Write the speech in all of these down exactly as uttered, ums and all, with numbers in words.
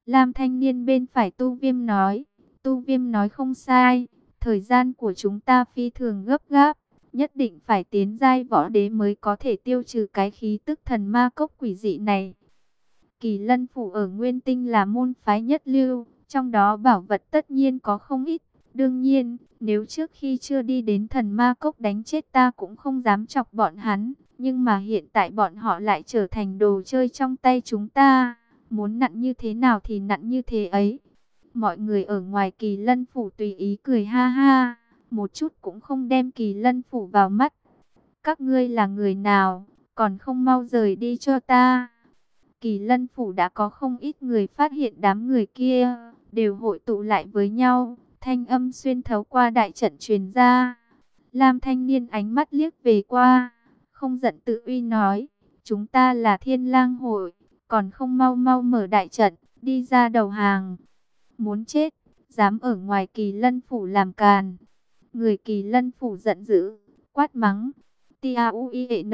Lam thanh niên bên phải Tu Viêm nói. Tu Viêm nói không sai, thời gian của chúng ta phi thường gấp gáp, nhất định phải tiến giai võ đế mới có thể tiêu trừ cái khí tức thần ma cốc quỷ dị này. Kỳ Lân Phủ ở Nguyên Tinh là môn phái nhất lưu, trong đó bảo vật tất nhiên có không ít. Đương nhiên, nếu trước khi chưa đi đến thần ma cốc đánh chết ta cũng không dám chọc bọn hắn, nhưng mà hiện tại bọn họ lại trở thành đồ chơi trong tay chúng ta. Muốn nặn như thế nào thì nặn như thế ấy. Mọi người ở ngoài Kỳ Lân Phủ tùy ý cười ha ha, một chút cũng không đem Kỳ Lân Phủ vào mắt. Các ngươi là người nào, còn không mau rời đi cho ta. Kỳ Lân Phủ đã có không ít người phát hiện đám người kia, đều hội tụ lại với nhau, thanh âm xuyên thấu qua đại trận truyền ra. Lam thanh niên ánh mắt liếc về qua, không giận tự uy nói, chúng ta là Thiên Lang hội, còn không mau mau mở đại trận, đi ra đầu hàng. Muốn chết, dám ở ngoài Kỳ Lân Phủ làm càn. Người Kỳ Lân Phủ giận dữ, quát mắng. T A U I N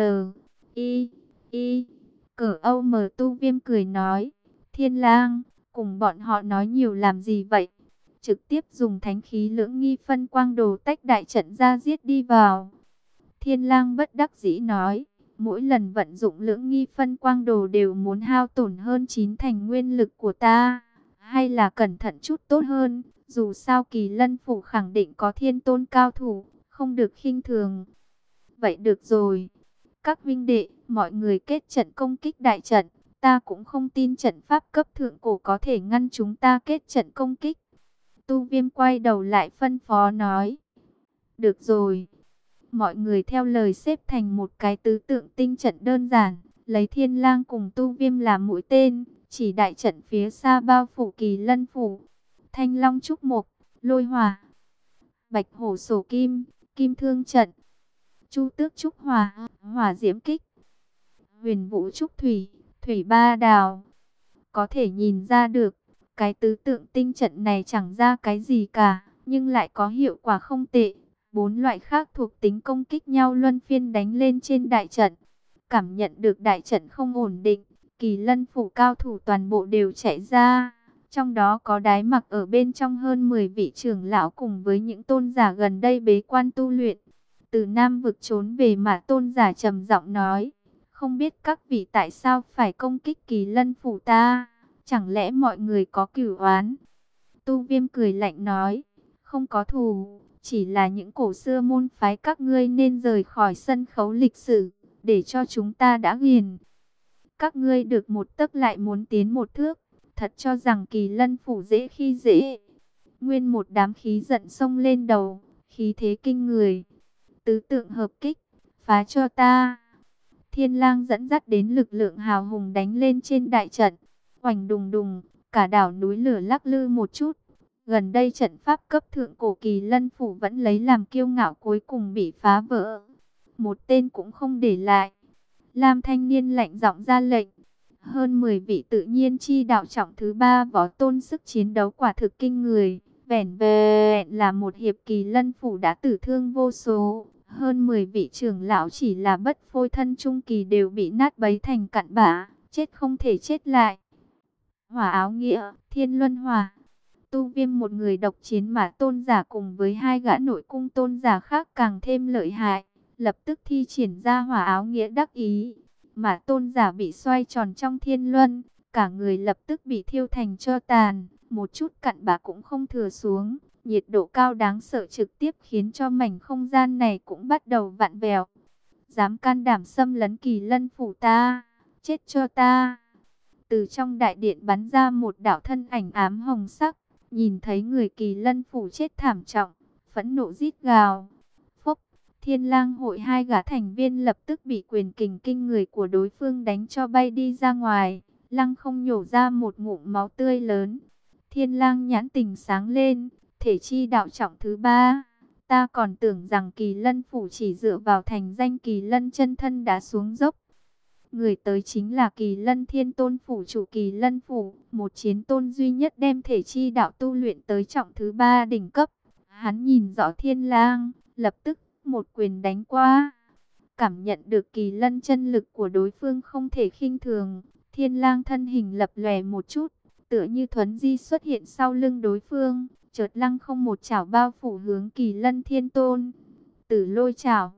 I I Cờ Âu Mờ Tu Viêm cười nói, Thiên Lang, cùng bọn họ nói nhiều làm gì vậy? Trực tiếp dùng thánh khí lưỡng nghi phân quang đồ tách đại trận ra giết đi vào. Thiên Lang bất đắc dĩ nói, mỗi lần vận dụng lưỡng nghi phân quang đồ đều muốn hao tổn hơn chín thành nguyên lực của ta. Hay là cẩn thận chút tốt hơn, dù sao Kỳ Lân Phủ khẳng định có thiên tôn cao thủ, không được khinh thường. Vậy được rồi. Các huynh đệ, mọi người kết trận công kích đại trận, ta cũng không tin trận pháp cấp thượng cổ có thể ngăn chúng ta kết trận công kích. Tu Viêm quay đầu lại phân phó nói. Được rồi. Mọi người theo lời xếp thành một cái tứ tượng tinh trận đơn giản, lấy Thiên Lang cùng Tu Viêm làm mũi tên, chỉ đại trận phía xa bao phủ Kỳ Lân Phủ. Thanh Long trúc mộc, lôi hỏa, Bạch hổ sổ kim, kim thương trận, Chu tước trúc hỏa, hỏa diễm kích, Huyền vũ trúc thủy, thủy ba đào. Có thể nhìn ra được, cái tứ tượng tinh trận này chẳng ra cái gì cả, nhưng lại có hiệu quả không tệ. Bốn loại khác thuộc tính công kích nhau luân phiên đánh lên trên đại trận. Cảm nhận được đại trận không ổn định, Kỳ Lân Phủ cao thủ toàn bộ đều chạy ra. Trong đó có Đái Mặc ở bên trong hơn mười vị trưởng lão cùng với những tôn giả gần đây bế quan tu luyện. Từ Nam vực trốn về mà tôn giả trầm giọng nói, không biết các vị tại sao phải công kích Kỳ Lân Phủ ta, chẳng lẽ mọi người có cửu oán? Tu Viêm cười lạnh nói, không có thù, chỉ là những cổ xưa môn phái các ngươi nên rời khỏi sân khấu lịch sử, để cho chúng ta đã ghiền. Các ngươi được một tấc lại muốn tiến một thước, thật cho rằng Kỳ Lân Phủ dễ khi dễ. Nguyên một đám khí giận xông lên đầu, khí thế kinh người. Tứ tượng hợp kích, phá cho ta. Thiên Lang dẫn dắt đến lực lượng hào hùng đánh lên trên đại trận. Oành đùng đùng, cả đảo núi lửa lắc lư một chút. Gần đây trận pháp cấp thượng cổ Kỳ Lân Phủ vẫn lấy làm kiêu ngạo cuối cùng bị phá vỡ. Một tên cũng không để lại. Lam thanh niên lạnh giọng ra lệnh. Hơn mười vị tự nhiên chi đạo trọng thứ ba võ tôn sức chiến đấu quả thực kinh người. Vẻn vẹn là một hiệp Kỳ Lân Phủ đã tử thương vô số. Hơn mười vị trưởng lão chỉ là bất phôi thân trung kỳ đều bị nát bấy thành cặn bã, chết không thể chết lại. Hỏa áo nghĩa, Thiên Luân Hỏa. Tu Viêm một người độc chiến mà tôn giả cùng với hai gã nội cung tôn giả khác càng thêm lợi hại, lập tức thi triển ra hỏa áo nghĩa đắc ý. Mà tôn giả bị xoay tròn trong thiên luân, cả người lập tức bị thiêu thành tro tàn, một chút cặn bã cũng không thừa xuống. Nhiệt độ cao đáng sợ trực tiếp khiến cho mảnh không gian này cũng bắt đầu vặn vẹo. Dám can đảm xâm lấn Kỳ Lân Phủ ta, chết cho ta. Từ trong đại điện bắn ra một đạo thân ảnh ám hồng sắc, nhìn thấy người Kỳ Lân Phủ chết thảm trọng, phẫn nộ rít gào. Phốc, Thiên Lang hội hai gã thành viên lập tức bị quyền kình kinh người của đối phương đánh cho bay đi ra ngoài, lăng không nhổ ra một ngụm máu tươi lớn. Thiên Lang nhãn tình sáng lên, thể chi đạo trọng thứ ba. Ta còn tưởng rằng Kỳ Lân Phủ chỉ dựa vào thành danh Kỳ Lân chân thân đã xuống dốc. Người tới chính là Kỳ Lân Thiên Tôn Phủ chủ Kỳ Lân Phủ, một chiến tôn duy nhất đem thể chi đạo tu luyện tới trọng thứ ba đỉnh cấp. Hắn nhìn rõ Thiên Lang, lập tức một quyền đánh qua. Cảm nhận được Kỳ Lân chân lực của đối phương không thể khinh thường, Thiên Lang thân hình lập lòe một chút, tựa như thuấn di xuất hiện sau lưng đối phương, chợt lăng không một chảo bao phủ hướng Kỳ Lân Thiên Tôn. Tử Lôi chảo.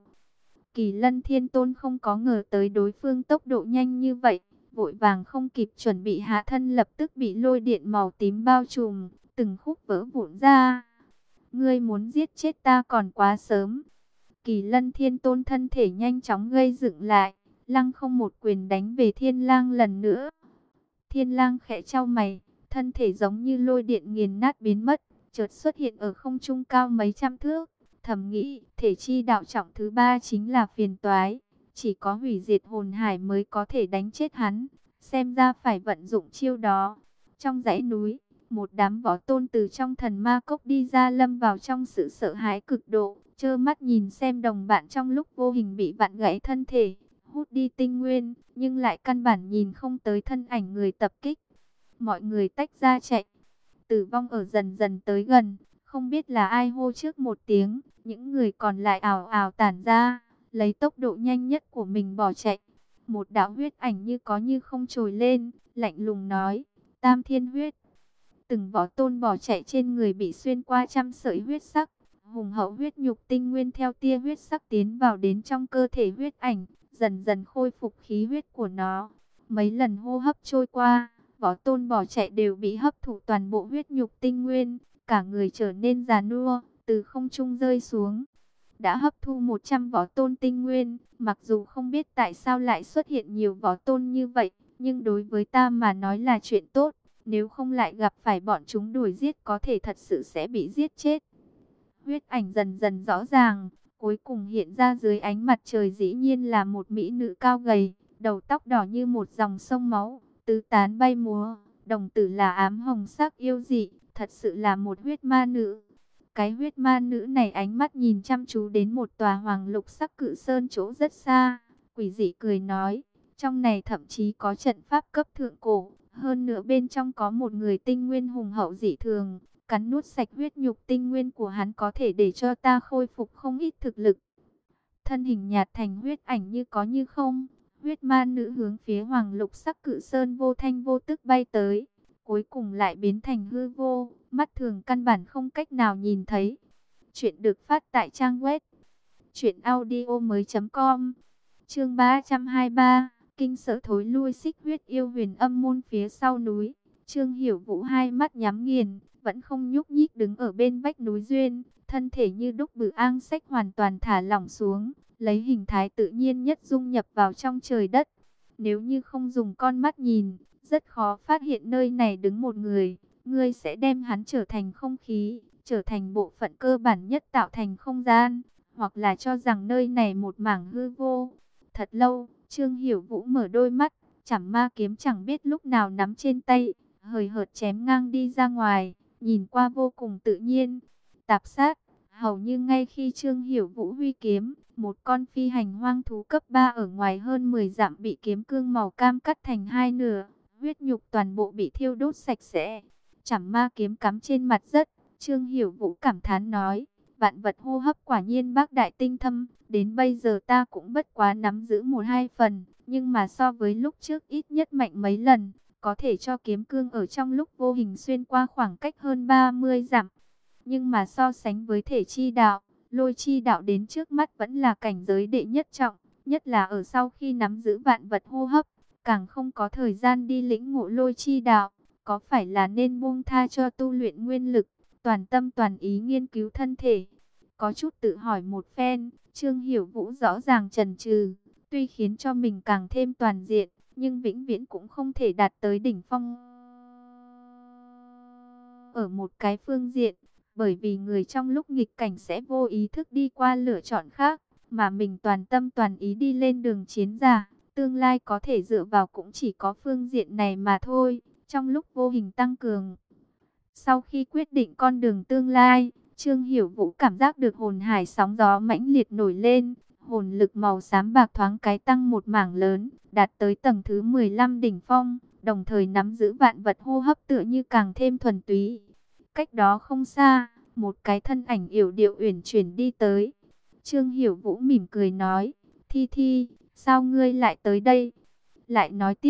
Kỳ Lân Thiên Tôn không có ngờ tới đối phương tốc độ nhanh như vậy, vội vàng không kịp chuẩn bị hạ thân lập tức bị lôi điện màu tím bao trùm, từng khúc vỡ vụn ra. Ngươi muốn giết chết ta còn quá sớm. Kỳ Lân Thiên Tôn thân thể nhanh chóng gây dựng lại, lăng không một quyền đánh về Thiên Lang lần nữa. Thiên Lang khẽ chau mày, thân thể giống như lôi điện nghiền nát biến mất, chợt xuất hiện ở không trung cao mấy trăm thước. Thầm nghĩ, thể chi đạo trọng thứ ba chính là phiền toái, chỉ có hủy diệt hồn hải mới có thể đánh chết hắn, xem ra phải vận dụng chiêu đó. Trong dãy núi, một đám võ tôn từ trong thần ma cốc đi ra lâm vào trong sự sợ hãi cực độ, trơ mắt nhìn xem đồng bạn trong lúc vô hình bị vặn gãy thân thể, hút đi tinh nguyên, nhưng lại căn bản nhìn không tới thân ảnh người tập kích. Mọi người tách ra chạy, tử vong ở dần dần tới gần, không biết là ai hô trước một tiếng, những người còn lại ào ào tản ra, lấy tốc độ nhanh nhất của mình bỏ chạy. Một đạo huyết ảnh như có như không trồi lên, lạnh lùng nói, Tam Thiên huyết. Từng võ tôn bỏ chạy trên người bị xuyên qua trăm sợi huyết sắc, hùng hậu huyết nhục tinh nguyên theo tia huyết sắc tiến vào đến trong cơ thể huyết ảnh, dần dần khôi phục khí huyết của nó. Mấy lần hô hấp trôi qua, võ tôn bỏ chạy đều bị hấp thụ toàn bộ huyết nhục tinh nguyên, cả người trở nên già nua, từ không trung rơi xuống. Đã hấp thu một trăm võ tôn tinh nguyên, mặc dù không biết tại sao lại xuất hiện nhiều võ tôn như vậy, nhưng đối với ta mà nói là chuyện tốt. Nếu không lại gặp phải bọn chúng đuổi giết có thể thật sự sẽ bị giết chết. Huyết ảnh dần dần rõ ràng, cuối cùng hiện ra dưới ánh mặt trời dĩ nhiên là một mỹ nữ cao gầy, đầu tóc đỏ như một dòng sông máu, tứ tán bay múa, đồng tử là ám hồng sắc yêu dị, thật sự là một huyết ma nữ. Cái huyết ma nữ này ánh mắt nhìn chăm chú đến một tòa hoàng lục sắc cự sơn chỗ rất xa, quỷ dị cười nói, trong này thậm chí có trận pháp cấp thượng cổ. Hơn nữa bên trong có một người tinh nguyên hùng hậu dị thường, cắn nuốt sạch huyết nhục tinh nguyên của hắn có thể để cho ta khôi phục không ít thực lực. Thân hình nhạt thành huyết ảnh như có như không, huyết ma nữ hướng phía hoàng lục sắc cự sơn vô thanh vô tức bay tới, cuối cùng lại biến thành hư vô, mắt thường căn bản không cách nào nhìn thấy. Chuyện được phát tại trang web truyện audio mới chấm com, chương ba trăm hai mươi ba. Kinh sợ thối lui xích huyết yêu huyền âm môn phía sau núi. Trương Hiểu Vũ hai mắt nhắm nghiền, vẫn không nhúc nhích đứng ở bên vách núi duyên, thân thể như đúc bự ang sách hoàn toàn thả lỏng xuống, lấy hình thái tự nhiên nhất dung nhập vào trong trời đất. Nếu như không dùng con mắt nhìn, rất khó phát hiện nơi này đứng một người, ngươi sẽ đem hắn trở thành không khí, trở thành bộ phận cơ bản nhất tạo thành không gian, hoặc là cho rằng nơi này một mảng hư vô. Thật lâu, Trương Hiểu Vũ mở đôi mắt, Chảm Ma kiếm chẳng biết lúc nào nắm trên tay, hời hợt chém ngang đi ra ngoài, nhìn qua vô cùng tự nhiên. Tạp sát, hầu như ngay khi Trương Hiểu Vũ huy kiếm, một con phi hành hoang thú cấp ba ở ngoài hơn mười dặm bị kiếm cương màu cam cắt thành hai nửa, huyết nhục toàn bộ bị thiêu đốt sạch sẽ. Chảm Ma kiếm cắm trên mặt đất, Trương Hiểu Vũ cảm thán nói, vạn vật hô hấp quả nhiên bác đại tinh thâm, đến bây giờ ta cũng bất quá nắm giữ một hai phần, nhưng mà so với lúc trước ít nhất mạnh mấy lần, có thể cho kiếm cương ở trong lúc vô hình xuyên qua khoảng cách hơn ba mươi dặm. Nhưng mà so sánh với thể chi đạo, lôi chi đạo đến trước mắt vẫn là cảnh giới đệ nhất trọng, nhất là ở sau khi nắm giữ vạn vật hô hấp, càng không có thời gian đi lĩnh ngộ lôi chi đạo, có phải là nên buông tha cho tu luyện nguyên lực, toàn tâm toàn ý nghiên cứu thân thể. Có chút tự hỏi một phen, Trương Hiểu Vũ rõ ràng chần chừ, tuy khiến cho mình càng thêm toàn diện, nhưng vĩnh viễn cũng không thể đạt tới đỉnh phong ở một cái phương diện, bởi vì người trong lúc nghịch cảnh sẽ vô ý thức đi qua lựa chọn khác, mà mình toàn tâm toàn ý đi lên đường chiến giả, tương lai có thể dựa vào cũng chỉ có phương diện này mà thôi, trong lúc vô hình tăng cường. Sau khi quyết định con đường tương lai, Trương Hiểu Vũ cảm giác được hồn hải sóng gió mãnh liệt nổi lên, hồn lực màu xám bạc thoáng cái tăng một mảng lớn, đạt tới tầng thứ mười lăm đỉnh phong, đồng thời nắm giữ vạn vật hô hấp tựa như càng thêm thuần túy. Cách đó không xa, một cái thân ảnh yểu điệu uyển chuyển đi tới. Trương Hiểu Vũ mỉm cười nói, Thi Thi, sao ngươi lại tới đây? Lại nói tiếp,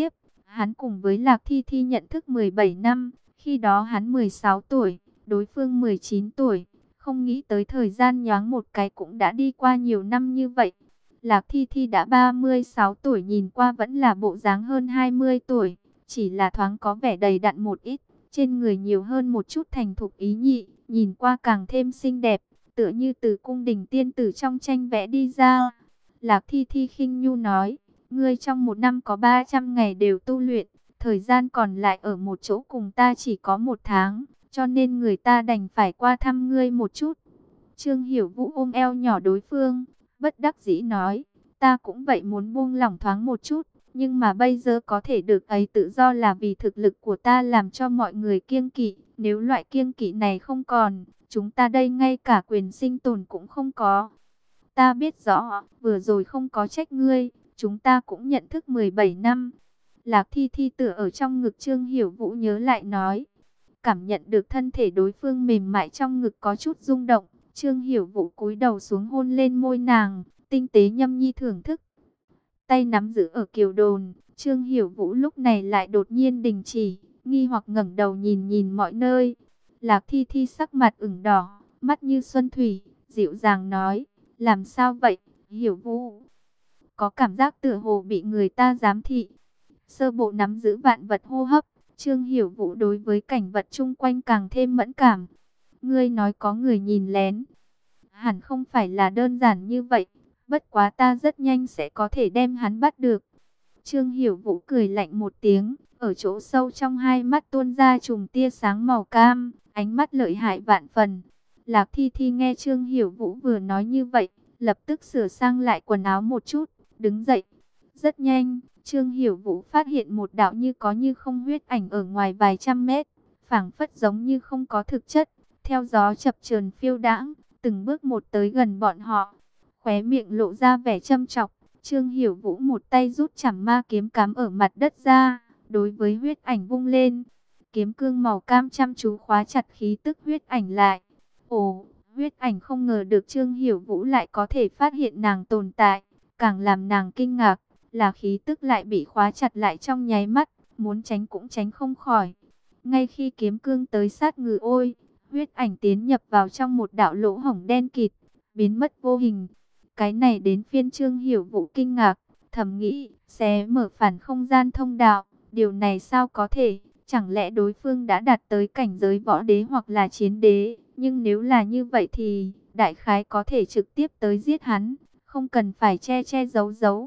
Hắn cùng với Lạc Thi Thi nhận thức mười bảy năm, khi đó hắn mười sáu tuổi, đối phương mười chín tuổi. Không nghĩ tới thời gian nhoáng một cái cũng đã đi qua nhiều năm như vậy. Lạc Thi Thi đã ba mươi sáu tuổi, nhìn qua vẫn là bộ dáng hơn hai mươi tuổi, chỉ là thoáng có vẻ đầy đặn một ít, trên người nhiều hơn một chút thành thục ý nhị, nhìn qua càng thêm xinh đẹp, tựa như từ cung đình tiên tử trong tranh vẽ đi ra. Lạc Thi Thi khinh nhu nói, ngươi trong một năm có ba trăm ngày đều tu luyện, thời gian còn lại ở một chỗ cùng ta chỉ có một tháng, cho nên người ta đành phải qua thăm ngươi một chút. Trương Hiểu Vũ ôm eo nhỏ đối phương, bất đắc dĩ nói, ta cũng vậy muốn buông lỏng thoáng một chút, nhưng mà bây giờ có thể được ấy tự do là vì thực lực của ta làm cho mọi người kiêng kỵ, nếu loại kiêng kỵ này không còn, chúng ta đây ngay cả quyền sinh tồn cũng không có. Ta biết rõ, vừa rồi không có trách ngươi, chúng ta cũng nhận thức mười bảy năm. Lạc Thi Thi tựa ở trong ngực Trương Hiểu Vũ nhớ lại nói, cảm nhận được thân thể đối phương mềm mại trong ngực có chút rung động. Trương Hiểu Vũ cúi đầu xuống hôn lên môi nàng, tinh tế nhâm nhi thưởng thức. Tay nắm giữ ở kiều đồn, Trương Hiểu Vũ lúc này lại đột nhiên đình chỉ, nghi hoặc ngẩng đầu nhìn nhìn mọi nơi. Lạc Thi Thi sắc mặt ửng đỏ, mắt như xuân thủy, dịu dàng nói, làm sao vậy, Hiểu Vũ? Có cảm giác tựa hồ bị người ta giám thị. Sơ bộ nắm giữ vạn vật hô hấp, Trương Hiểu Vũ đối với cảnh vật chung quanh càng thêm mẫn cảm. Ngươi nói có người nhìn lén, hẳn không phải là đơn giản như vậy, bất quá ta rất nhanh sẽ có thể đem hắn bắt được. Trương Hiểu Vũ cười lạnh một tiếng, ở chỗ sâu trong hai mắt tuôn ra chùm tia sáng màu cam, ánh mắt lợi hại vạn phần. Lạc Thi Thi nghe Trương Hiểu Vũ vừa nói như vậy, lập tức sửa sang lại quần áo một chút, đứng dậy. Rất nhanh, Trương Hiểu Vũ phát hiện một đạo như có như không huyết ảnh ở ngoài vài trăm mét, phảng phất giống như không có thực chất, theo gió chập chờn phiêu đãng, từng bước một tới gần bọn họ. Khóe miệng lộ ra vẻ châm chọc, Trương Hiểu Vũ một tay rút chảm ma kiếm cắm ở mặt đất ra, đối với huyết ảnh vung lên. Kiếm cương màu cam chăm chú khóa chặt khí tức huyết ảnh lại. Ồ, huyết ảnh không ngờ được Trương Hiểu Vũ lại có thể phát hiện nàng tồn tại, càng làm nàng kinh ngạc là khí tức lại bị khóa chặt lại trong nháy mắt, muốn tránh cũng tránh không khỏi. Ngay khi kiếm cương tới sát người ôi, huyết ảnh tiến nhập vào trong một đạo lỗ hổng đen kịt, biến mất vô hình. Cái này đến phiên Trương Hiểu Vũ kinh ngạc, thầm nghĩ, xé mở phản không gian thông đạo, điều này sao có thể, chẳng lẽ đối phương đã đạt tới cảnh giới võ đế hoặc là chiến đế, nhưng nếu là như vậy thì, đại khái có thể trực tiếp tới giết hắn, không cần phải che che giấu giấu.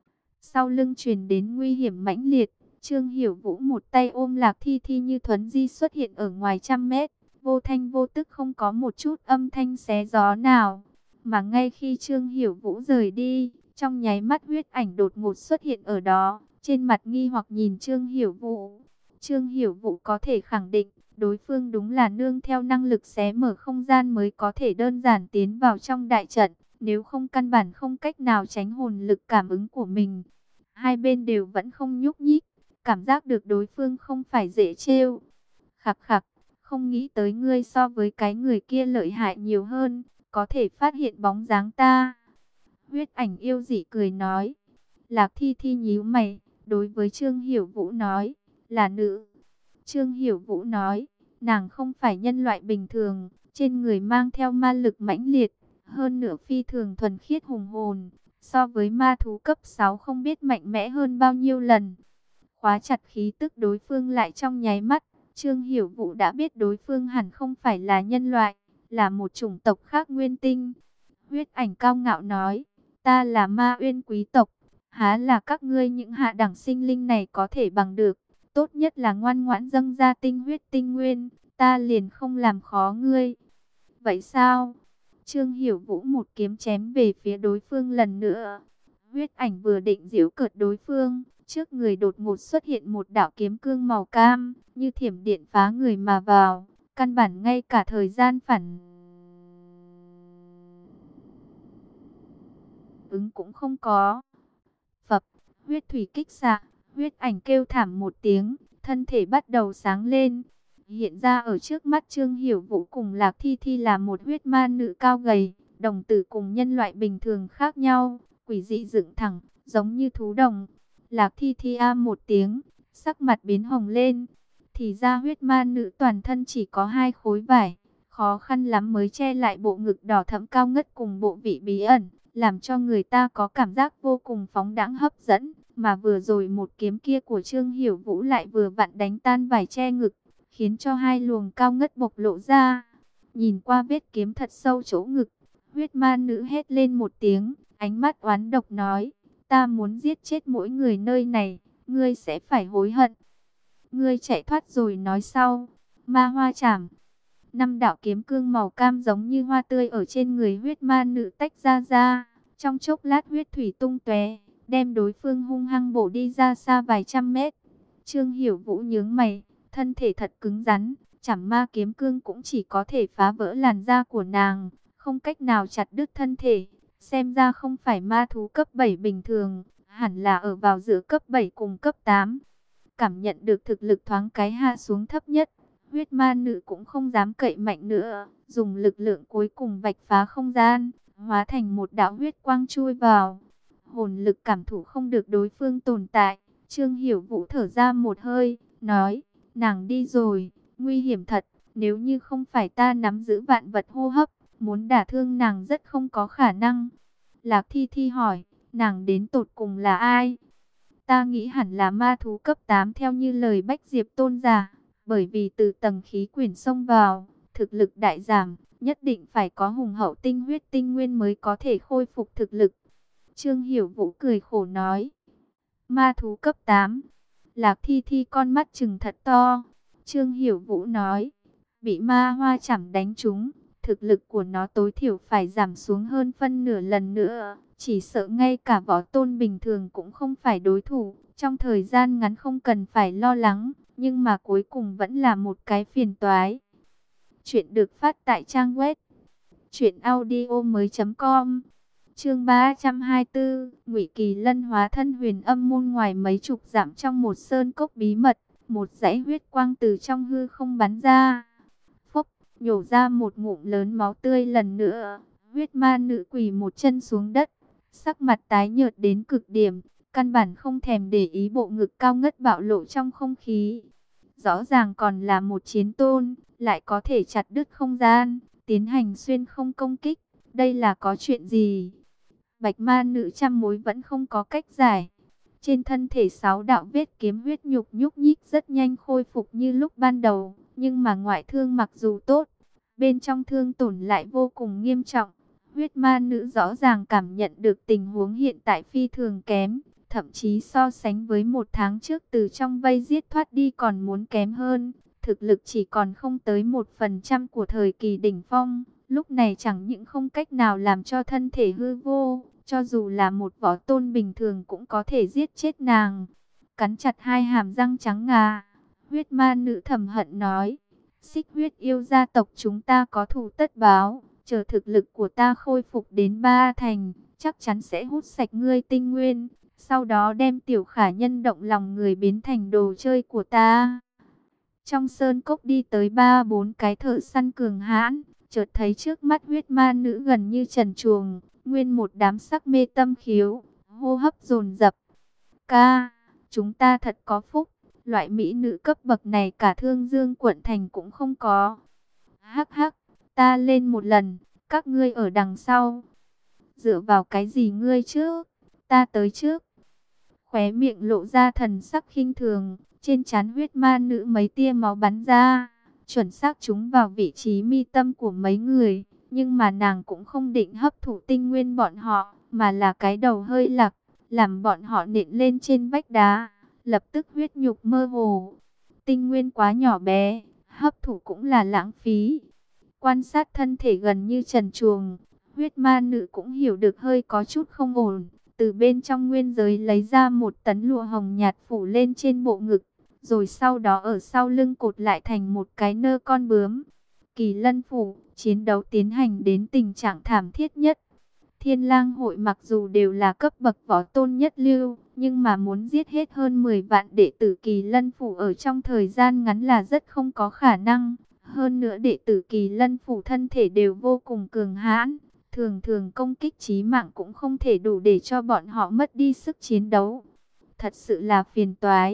Sau lưng truyền đến nguy hiểm mãnh liệt, Trương Hiểu Vũ một tay ôm Lạc Thi Thi như thuấn di xuất hiện ở ngoài trăm mét, vô thanh vô tức không có một chút âm thanh xé gió nào. Mà ngay khi Trương Hiểu Vũ rời đi, trong nháy mắt huyết ảnh đột ngột xuất hiện ở đó, trên mặt nghi hoặc nhìn Trương Hiểu Vũ. Trương Hiểu Vũ có thể khẳng định, đối phương đúng là nương theo năng lực xé mở không gian mới có thể đơn giản tiến vào trong đại trận, nếu không căn bản không cách nào tránh hồn lực cảm ứng của mình. Hai bên đều vẫn không nhúc nhích, cảm giác được đối phương không phải dễ trêu. Khặc khặc, không nghĩ tới ngươi so với cái người kia lợi hại nhiều hơn, có thể phát hiện bóng dáng ta. Huyết ảnh yêu dị cười nói. Lạc Thi Thi nhíu mày, đối với Trương Hiểu Vũ nói, là nữ. Trương Hiểu Vũ nói, nàng không phải nhân loại bình thường, trên người mang theo ma lực mãnh liệt, hơn nữa phi thường thuần khiết hùng hồn, so với ma thú cấp sáu không biết mạnh mẽ hơn bao nhiêu lần. Khóa chặt khí tức đối phương lại trong nháy mắt, Trương Hiểu Vũ đã biết đối phương hẳn không phải là nhân loại, là một chủng tộc khác nguyên tinh. Huyết ảnh cao ngạo nói, ta là Ma Uyên quý tộc, há là các ngươi những hạ đẳng sinh linh này có thể bằng được, tốt nhất là ngoan ngoãn dâng ra tinh huyết tinh nguyên, ta liền không làm khó ngươi. Vậy sao? Trương Hiểu Vũ một kiếm chém về phía đối phương lần nữa. Huyết ảnh vừa định giễu cợt đối phương, trước người đột ngột xuất hiện một đạo kiếm cương màu cam, như thiểm điện phá người mà vào, căn bản ngay cả thời gian phản ứng cũng không có. Phập, huyết thủy kích xạ, huyết ảnh kêu thảm một tiếng, thân thể bắt đầu sáng lên. Hiện ra ở trước mắt Trương Hiểu Vũ cùng Lạc Thi Thi là một huyết ma nữ cao gầy, đồng tử cùng nhân loại bình thường khác nhau, quỷ dị dựng thẳng, giống như thú đồng. Lạc Thi Thi a một tiếng, sắc mặt biến hồng lên. Thì ra huyết ma nữ toàn thân chỉ có hai khối vải, khó khăn lắm mới che lại bộ ngực đỏ thẫm cao ngất cùng bộ vị bí ẩn, làm cho người ta có cảm giác vô cùng phóng đãng hấp dẫn. Mà vừa rồi một kiếm kia của Trương Hiểu Vũ lại vừa vặn đánh tan vải che ngực, khiến cho hai luồng cao ngất bộc lộ ra. Nhìn qua vết kiếm thật sâu chỗ ngực, huyết ma nữ hét lên một tiếng, ánh mắt oán độc nói: ta muốn giết chết mỗi người nơi này, ngươi sẽ phải hối hận. Ngươi chạy thoát rồi nói sau. Ma hoa chảm. Năm đạo kiếm cương màu cam giống như hoa tươi ở trên người huyết ma nữ tách ra ra. Trong chốc lát huyết thủy tung tóe, đem đối phương hung hăng bổ đi ra xa vài trăm mét. Trương Hiểu Vũ nhướng mày, thân thể thật cứng rắn, chảm ma kiếm cương cũng chỉ có thể phá vỡ làn da của nàng, không cách nào chặt đứt thân thể. Xem ra không phải ma thú cấp bảy bình thường, hẳn là ở vào giữa cấp bảy cùng cấp tám. Cảm nhận được thực lực thoáng cái hạ xuống thấp nhất, huyết ma nữ cũng không dám cậy mạnh nữa, dùng lực lượng cuối cùng vạch phá không gian, hóa thành một đạo huyết quang chui vào. Hồn lực cảm thụ không được đối phương tồn tại, Trương Hiểu Vũ thở ra một hơi, nói: nàng đi rồi, nguy hiểm thật, nếu như không phải ta nắm giữ vạn vật hô hấp, muốn đả thương nàng rất không có khả năng. Lạc Thi Thi hỏi: nàng đến tột cùng là ai? Ta nghĩ hẳn là ma thú cấp tám theo như lời Bách Diệp tôn giả, bởi vì từ tầng khí quyển xông vào, thực lực đại giảm, nhất định phải có hùng hậu tinh huyết tinh nguyên mới có thể khôi phục thực lực. Trương Hiểu Vũ cười khổ nói: ma thú cấp tám. Lạc Thi Thi con mắt trừng thật to. Trương Hiểu Vũ nói: bị ma hoa chảm đánh trúng, thực lực của nó tối thiểu phải giảm xuống hơn phân nửa lần nữa. Chỉ sợ ngay cả võ tôn bình thường cũng không phải đối thủ. Trong thời gian ngắn không cần phải lo lắng, nhưng mà cuối cùng vẫn là một cái phiền toái. Chuyện được phát tại trang web truyện audio mới chấm com. Chương ba trăm hai mươi tư, Ngụy Kỳ Lân hóa thân Huyền Âm môn. Ngoài mấy chục dặm trong một sơn cốc bí mật, một dãy huyết quang từ trong hư không bắn ra. Phốc, nhổ ra một ngụm lớn máu tươi lần nữa. Huyết ma nữ quỳ một chân xuống đất, sắc mặt tái nhợt đến cực điểm, căn bản không thèm để ý bộ ngực cao ngất bạo lộ trong không khí. Rõ ràng còn là một chiến tôn, lại có thể chặt đứt không gian, tiến hành xuyên không công kích. Đây là có chuyện gì? Bạch ma nữ trăm mối vẫn không có cách giải. Trên thân thể sáu đạo vết kiếm huyết nhục nhúc nhích rất nhanh khôi phục như lúc ban đầu. Nhưng mà ngoại thương mặc dù tốt, bên trong thương tổn lại vô cùng nghiêm trọng. Huyết ma nữ rõ ràng cảm nhận được tình huống hiện tại phi thường kém. Thậm chí so sánh với một tháng trước từ trong vây giết thoát đi còn muốn kém hơn. Thực lực chỉ còn không tới một phần trăm của thời kỳ đỉnh phong. Lúc này chẳng những không cách nào làm cho thân thể hư vô, cho dù là một võ tôn bình thường cũng có thể giết chết nàng. Cắn chặt hai hàm răng trắng ngà, huyết ma nữ thầm hận nói: Xích huyết yêu gia tộc chúng ta có thù tất báo, chờ thực lực của ta khôi phục đến ba thành, chắc chắn sẽ hút sạch ngươi tinh nguyên, sau đó đem tiểu khả nhân động lòng người biến thành đồ chơi của ta. Trong sơn cốc đi tới ba bốn cái thợ săn cường hãn, chợt thấy trước mắt huyết ma nữ gần như trần truồng, nguyên một đám sắc mê tâm khiếu, hô hấp dồn dập. Ca, chúng ta thật có phúc, loại mỹ nữ cấp bậc này cả Thương Dương quận thành cũng không có. Hắc hắc, ta lên một lần, các ngươi ở đằng sau. Dựa vào cái gì ngươi trước, ta tới trước. Khóe miệng lộ ra thần sắc khinh thường, trên trán huyết ma nữ mấy tia máu bắn ra, chuẩn xác trúng vào vị trí mi tâm của mấy người. Nhưng mà nàng cũng không định hấp thụ tinh nguyên bọn họ, mà là cái đầu hơi lạc, làm bọn họ nện lên trên vách đá, lập tức huyết nhục mơ hồ. Tinh nguyên quá nhỏ bé, hấp thụ cũng là lãng phí. Quan sát thân thể gần như trần truồng, huyết ma nữ cũng hiểu được hơi có chút không ổn. Từ bên trong nguyên giới lấy ra một tấn lụa hồng nhạt phủ lên trên bộ ngực, rồi sau đó ở sau lưng cột lại thành một cái nơ con bướm. Kỳ Lân phủ, chiến đấu tiến hành đến tình trạng thảm thiết nhất. Thiên Lang hội mặc dù đều là cấp bậc võ tôn nhất lưu, nhưng mà muốn giết hết hơn mười vạn đệ tử Kỳ Lân phủ ở trong thời gian ngắn là rất không có khả năng. Hơn nữa đệ tử Kỳ Lân phủ thân thể đều vô cùng cường hãn, thường thường công kích chí mạng cũng không thể đủ để cho bọn họ mất đi sức chiến đấu. Thật sự là phiền toái.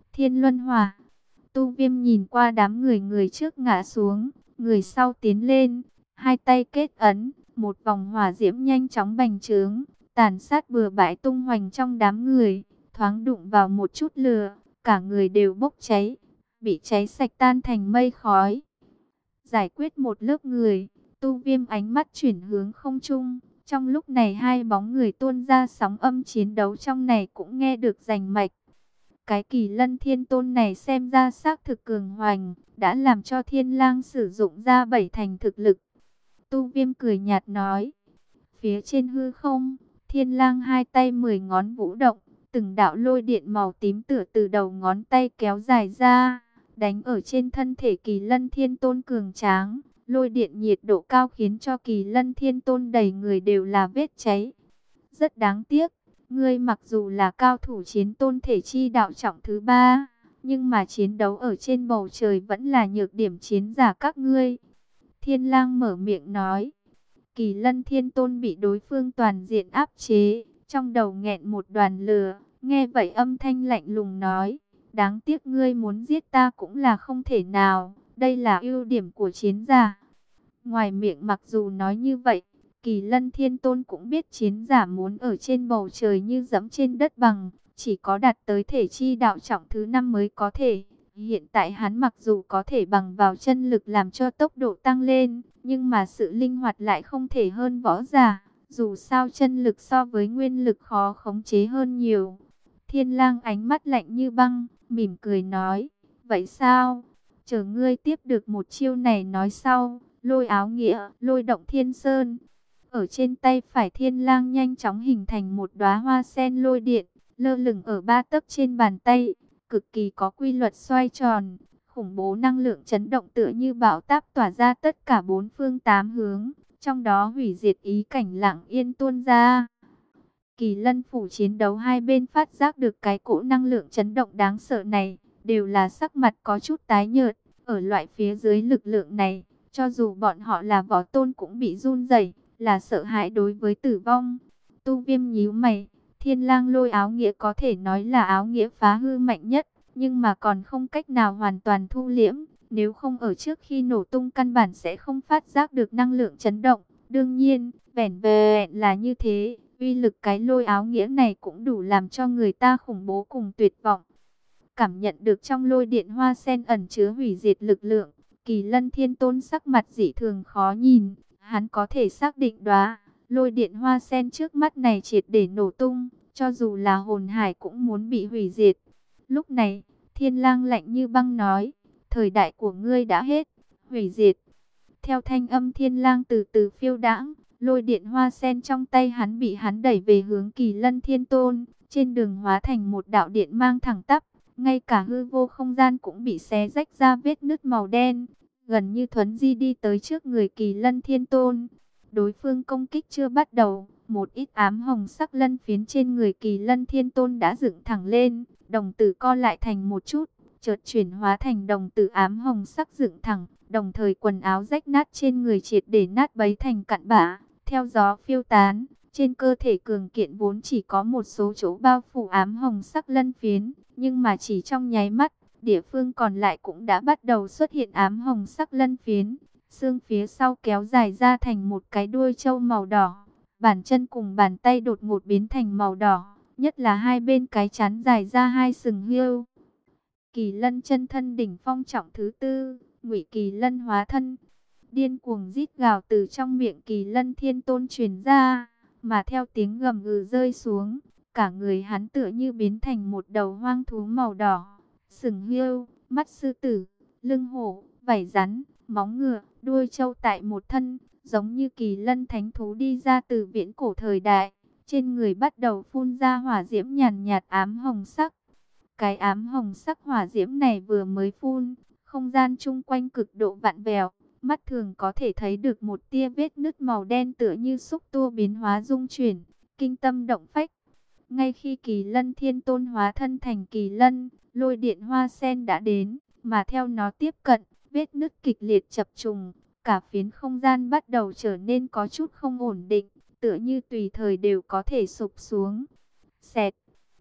Thiên Luân Hỏa. Tu Viêm nhìn qua đám người, người trước ngã xuống, người sau tiến lên, hai tay kết ấn, một vòng hỏa diễm nhanh chóng bành trướng, tàn sát bừa bãi tung hoành trong đám người, thoáng đụng vào một chút lửa, cả người đều bốc cháy, bị cháy sạch tan thành mây khói. Giải quyết một lớp người, Tu Viêm ánh mắt chuyển hướng không trung. Trong lúc này hai bóng người tuôn ra sóng âm chiến đấu trong này cũng nghe được rành mạch. Cái Kỳ Lân Thiên Tôn này xem ra xác thực cường hoành, đã làm cho Thiên Lang sử dụng ra bảy thành thực lực. Tu Viêm cười nhạt nói. Phía trên hư không, Thiên Lang hai tay mười ngón vũ động, từng đạo lôi điện màu tím tựa từ đầu ngón tay kéo dài ra, đánh ở trên thân thể Kỳ Lân Thiên Tôn cường tráng. Lôi điện nhiệt độ cao khiến cho Kỳ Lân Thiên Tôn đầy người đều là vết cháy. Rất đáng tiếc, ngươi mặc dù là cao thủ chiến tôn thể chi đạo trọng thứ ba, nhưng mà chiến đấu ở trên bầu trời vẫn là nhược điểm chiến giả các ngươi. Thiên Lang mở miệng nói. Kỳ Lân Thiên Tôn bị đối phương toàn diện áp chế, trong đầu nghẹn một đoàn lửa, nghe vậy âm thanh lạnh lùng nói. Đáng tiếc ngươi muốn giết ta cũng là không thể nào, đây là ưu điểm của chiến giả. Ngoài miệng mặc dù nói như vậy, Kỳ Lân Thiên Tôn cũng biết chiến giả muốn ở trên bầu trời như dẫm trên đất bằng, chỉ có đạt tới thể chi đạo trọng thứ năm mới có thể. Hiện tại hắn mặc dù có thể bằng vào chân lực làm cho tốc độ tăng lên, nhưng mà sự linh hoạt lại không thể hơn võ giả. Dù sao chân lực so với nguyên lực khó khống chế hơn nhiều. Thiên Lang ánh mắt lạnh như băng, mỉm cười nói, vậy sao? Chờ ngươi tiếp được một chiêu này nói sau. Lôi áo nghĩa, lôi động thiên sơn. Ở trên tay phải Thiên Lang nhanh chóng hình thành một đóa hoa sen lôi điện, lơ lửng ở ba tấc trên bàn tay, cực kỳ có quy luật xoay tròn, khủng bố năng lượng chấn động tựa như bão táp tỏa ra tất cả bốn phương tám hướng, trong đó hủy diệt ý cảnh lặng yên tuôn ra. Kỳ Lân phủ chiến đấu hai bên phát giác được cái cỗ năng lượng chấn động đáng sợ này, đều là sắc mặt có chút tái nhợt, ở loại phía dưới lực lượng này. Cho dù bọn họ là võ tôn cũng bị run rẩy, là sợ hãi đối với tử vong. Tu Viêm nhíu mày, Thiên Lang lôi áo nghĩa có thể nói là áo nghĩa phá hư mạnh nhất, nhưng mà còn không cách nào hoàn toàn thu liễm. Nếu không ở trước khi nổ tung căn bản sẽ không phát giác được năng lượng chấn động. Đương nhiên, vẻn vẹn là như thế, uy lực cái lôi áo nghĩa này cũng đủ làm cho người ta khủng bố cùng tuyệt vọng. Cảm nhận được trong lôi điện hoa sen ẩn chứa hủy diệt lực lượng, Kỳ Lân Thiên Tôn sắc mặt dị thường khó nhìn, hắn có thể xác định đóa lôi điện hoa sen trước mắt này triệt để nổ tung, cho dù là hồn hải cũng muốn bị hủy diệt. Lúc này, Thiên Lang lạnh như băng nói, thời đại của ngươi đã hết, hủy diệt. Theo thanh âm Thiên Lang từ từ phiêu đãng, lôi điện hoa sen trong tay hắn bị hắn đẩy về hướng Kỳ Lân Thiên Tôn, trên đường hóa thành một đạo điện mang thẳng tắp. Ngay cả hư vô không gian cũng bị xé rách ra vết nứt màu đen, gần như thuấn di đi tới trước người Kỳ Lân Thiên Tôn. Đối phương công kích chưa bắt đầu, một ít ám hồng sắc lân phiến trên người Kỳ Lân Thiên Tôn đã dựng thẳng lên, đồng tử co lại thành một chút, chợt chuyển hóa thành đồng tử ám hồng sắc dựng thẳng, đồng thời quần áo rách nát trên người triệt để nát bấy thành cặn bã, theo gió phiêu tán. Trên cơ thể cường kiện vốn chỉ có một số chỗ bao phủ ám hồng sắc lân phiến, nhưng mà chỉ trong nháy mắt, địa phương còn lại cũng đã bắt đầu xuất hiện ám hồng sắc lân phiến. Xương phía sau kéo dài ra thành một cái đuôi trâu màu đỏ, bàn chân cùng bàn tay đột ngột biến thành màu đỏ, nhất là hai bên cái chán dài ra hai sừng hươu. Kỳ Lân chân thân đỉnh phong trọng thứ tư, Ngụy Kỳ Lân hóa thân, điên cuồng rít gào từ trong miệng Kỳ Lân Thiên Tôn truyền ra. Mà theo tiếng gầm gừ rơi xuống, cả người hắn tựa như biến thành một đầu hoang thú màu đỏ, sừng hươu, mắt sư tử, lưng hổ, vảy rắn, móng ngựa, đuôi trâu tại một thân, giống như Kỳ Lân thánh thú đi ra từ viễn cổ thời đại. Trên người bắt đầu phun ra hỏa diễm nhàn nhạt ám hồng sắc. Cái ám hồng sắc hỏa diễm này vừa mới phun, không gian chung quanh cực độ vặn vẹo. Mắt thường có thể thấy được một tia vết nứt màu đen tựa như xúc tua biến hóa dung chuyển, kinh tâm động phách. Ngay khi Kỳ Lân Thiên Tôn hóa thân thành Kỳ Lân, lôi điện hoa sen đã đến, mà theo nó tiếp cận, vết nứt kịch liệt chập trùng, cả phiến không gian bắt đầu trở nên có chút không ổn định, tựa như tùy thời đều có thể sụp xuống. Xẹt,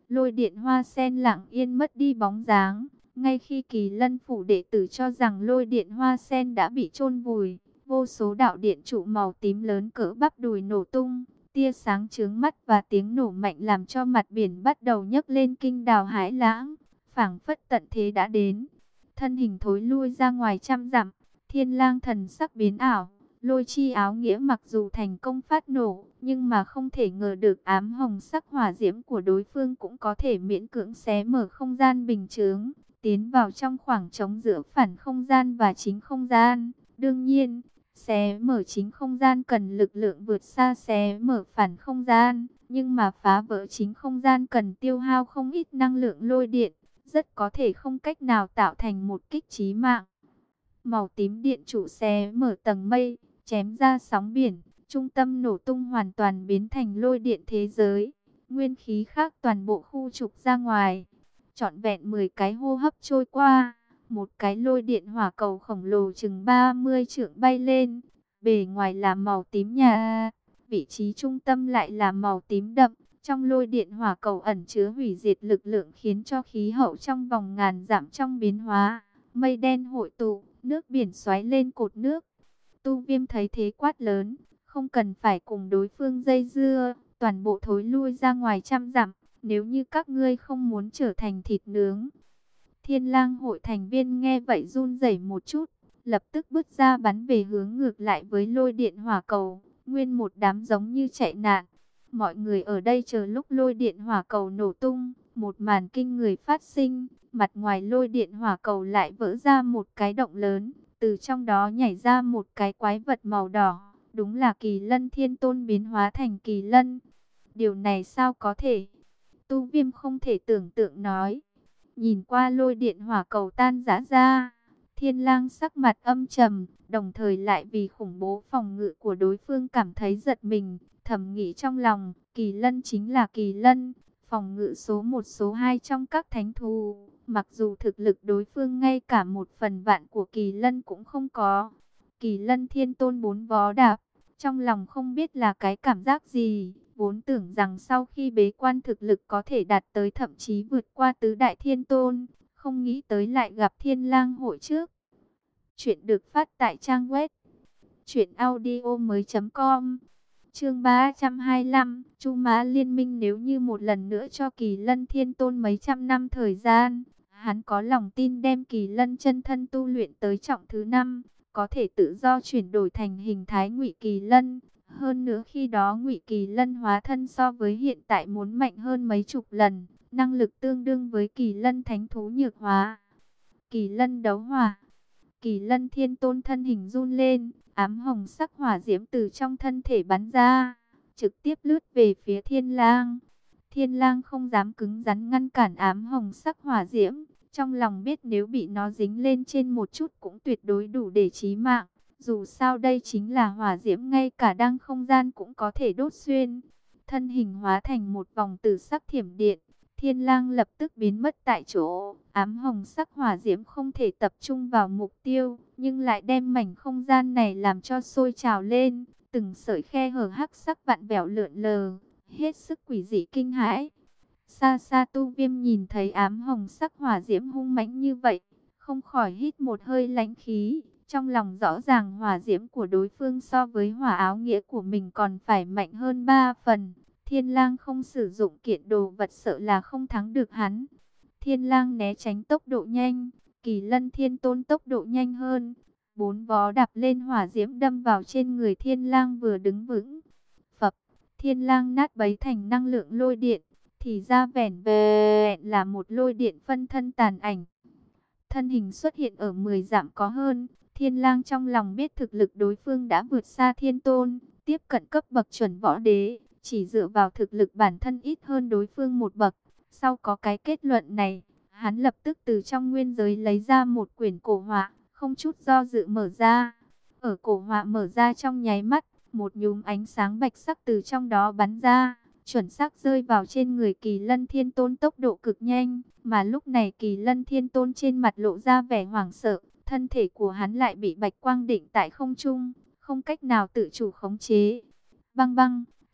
Lôi điện hoa sen lặng yên mất đi bóng dáng. Ngay khi Kỳ Lân phủ đệ tử cho rằng lôi điện hoa sen đã bị chôn vùi, vô số đạo điện trụ màu tím lớn cỡ bắp đùi nổ tung, tia sáng chướng mắt và tiếng nổ mạnh làm cho mặt biển bắt đầu nhấc lên kinh đào hãi lãng, phảng phất tận thế đã đến. Thân hình thối lui ra ngoài trăm dặm, Thiên Lang thần sắc biến ảo, lôi chi áo nghĩa mặc dù thành công phát nổ, nhưng mà không thể ngờ được ám hồng sắc hỏa diễm của đối phương cũng có thể miễn cưỡng xé mở không gian bình chướng, tiến vào trong khoảng trống giữa phản không gian và chính không gian. Đương nhiên, xé mở chính không gian cần lực lượng vượt xa xé mở phản không gian, nhưng mà phá vỡ chính không gian cần tiêu hao không ít năng lượng lôi điện, rất có thể không cách nào tạo thành một kích chí mạng. Màu tím điện trụ xé mở tầng mây, chém ra sóng biển, trung tâm nổ tung hoàn toàn biến thành lôi điện thế giới. Nguyên khí khác toàn bộ khu trục ra ngoài. Trọn vẹn mười cái hô hấp trôi qua, một cái lôi điện hỏa cầu khổng lồ chừng ba mươi trượng bay lên. Bề ngoài là màu tím nhà, vị trí trung tâm lại là màu tím đậm. Trong lôi điện hỏa cầu ẩn chứa hủy diệt lực lượng khiến cho khí hậu trong vòng ngàn dặm trong biến hóa. Mây đen hội tụ, nước biển xoáy lên cột nước. Tu Viêm thấy thế quát lớn, không cần phải cùng đối phương dây dưa, toàn bộ thối lui ra ngoài trăm dặm, nếu như các ngươi không muốn trở thành thịt nướng. Thiên Lang hội thành viên nghe vậy run rẩy một chút, lập tức bước ra bắn về hướng ngược lại với lôi điện hỏa cầu, nguyên một đám giống như chạy nạn. Mọi người ở đây chờ lúc lôi điện hỏa cầu nổ tung, một màn kinh người phát sinh, mặt ngoài lôi điện hỏa cầu lại vỡ ra một cái động lớn, từ trong đó nhảy ra một cái quái vật màu đỏ, đúng là Kỳ Lân Thiên Tôn biến hóa thành Kỳ Lân. Điều này sao có thể? Tu Viêm không thể tưởng tượng nói. Nhìn qua lôi điện hỏa cầu tan rã ra, Thiên Lang sắc mặt âm trầm, đồng thời lại vì khủng bố phòng ngự của đối phương cảm thấy giật mình, thầm nghĩ trong lòng, Kỳ Lân chính là Kỳ Lân, phòng ngự số một số hai trong các thánh thú, mặc dù thực lực đối phương ngay cả một phần vạn của Kỳ Lân cũng không có. Kỳ Lân Thiên Tôn bốn vó đạp, trong lòng không biết là cái cảm giác gì, vốn tưởng rằng sau khi bế quan thực lực có thể đạt tới thậm chí vượt qua tứ đại thiên tôn, không nghĩ tới lại gặp Thiên Lang hội trước. Chuyện được phát tại trang web truyện audio mới chấm com. Chương ba trăm hai mươi lăm, Chu Mã Liên Minh nếu như một lần nữa cho Kỳ Lân Thiên Tôn mấy trăm năm thời gian, hắn có lòng tin đem Kỳ Lân chân thân tu luyện tới trọng thứ năm, có thể tự do chuyển đổi thành hình thái Ngụy Kỳ Lân. Hơn nữa khi đó Ngụy Kỳ Lân hóa thân so với hiện tại muốn mạnh hơn mấy chục lần, năng lực tương đương với Kỳ Lân thánh thú nhược hóa. Kỳ Lân đấu hỏa. Kỳ Lân Thiên Tôn thân hình run lên, ám hồng sắc hỏa diễm từ trong thân thể bắn ra, trực tiếp lướt về phía Thiên Lang. Thiên Lang không dám cứng rắn ngăn cản ám hồng sắc hỏa diễm, trong lòng biết nếu bị nó dính lên trên một chút cũng tuyệt đối đủ để chí mạng. Dù sao đây chính là hỏa diễm ngay cả đang không gian cũng có thể đốt xuyên. Thân hình hóa thành một vòng tử sắc thiểm điện, Thiên Lang lập tức biến mất tại chỗ. Ám hồng sắc hỏa diễm không thể tập trung vào mục tiêu, nhưng lại đem mảnh không gian này làm cho sôi trào lên. Từng sợi khe hở hắc sắc vặn vẹo lượn lờ, hết sức quỷ dị kinh hãi. Xa xa Tu Viêm nhìn thấy ám hồng sắc hỏa diễm hung mãnh như vậy, không khỏi hít một hơi lãnh khí. Trong lòng rõ ràng hỏa diễm của đối phương so với hỏa áo nghĩa của mình còn phải mạnh hơn ba phần. Thiên Lang không sử dụng kiện đồ vật sợ là không thắng được hắn. Thiên Lang né tránh tốc độ nhanh, Kỳ Lân Thiên Tôn tốc độ nhanh hơn. Bốn vó đạp lên hỏa diễm đâm vào trên người Thiên Lang vừa đứng vững. Phập, Thiên Lang nát bấy thành năng lượng lôi điện, thì ra vẻn vẹn là một lôi điện phân thân tàn ảnh. Thân hình xuất hiện ở mười dặm có hơn. Thiên Lang trong lòng biết thực lực đối phương đã vượt xa Thiên Tôn, tiếp cận cấp bậc chuẩn võ đế, chỉ dựa vào thực lực bản thân ít hơn đối phương một bậc. Sau có cái kết luận này, hắn lập tức từ trong nguyên giới lấy ra một quyển cổ họa, không chút do dự mở ra. Ở cổ họa mở ra trong nháy mắt, một nhúm ánh sáng bạch sắc từ trong đó bắn ra, chuẩn xác rơi vào trên người Kỳ Lân Thiên Tôn tốc độ cực nhanh, mà lúc này Kỳ Lân Thiên Tôn trên mặt lộ ra vẻ hoảng sợ. Thân thể của hắn lại bị bạch quang định tại không trung, không cách nào tự chủ khống chế. Băng băng,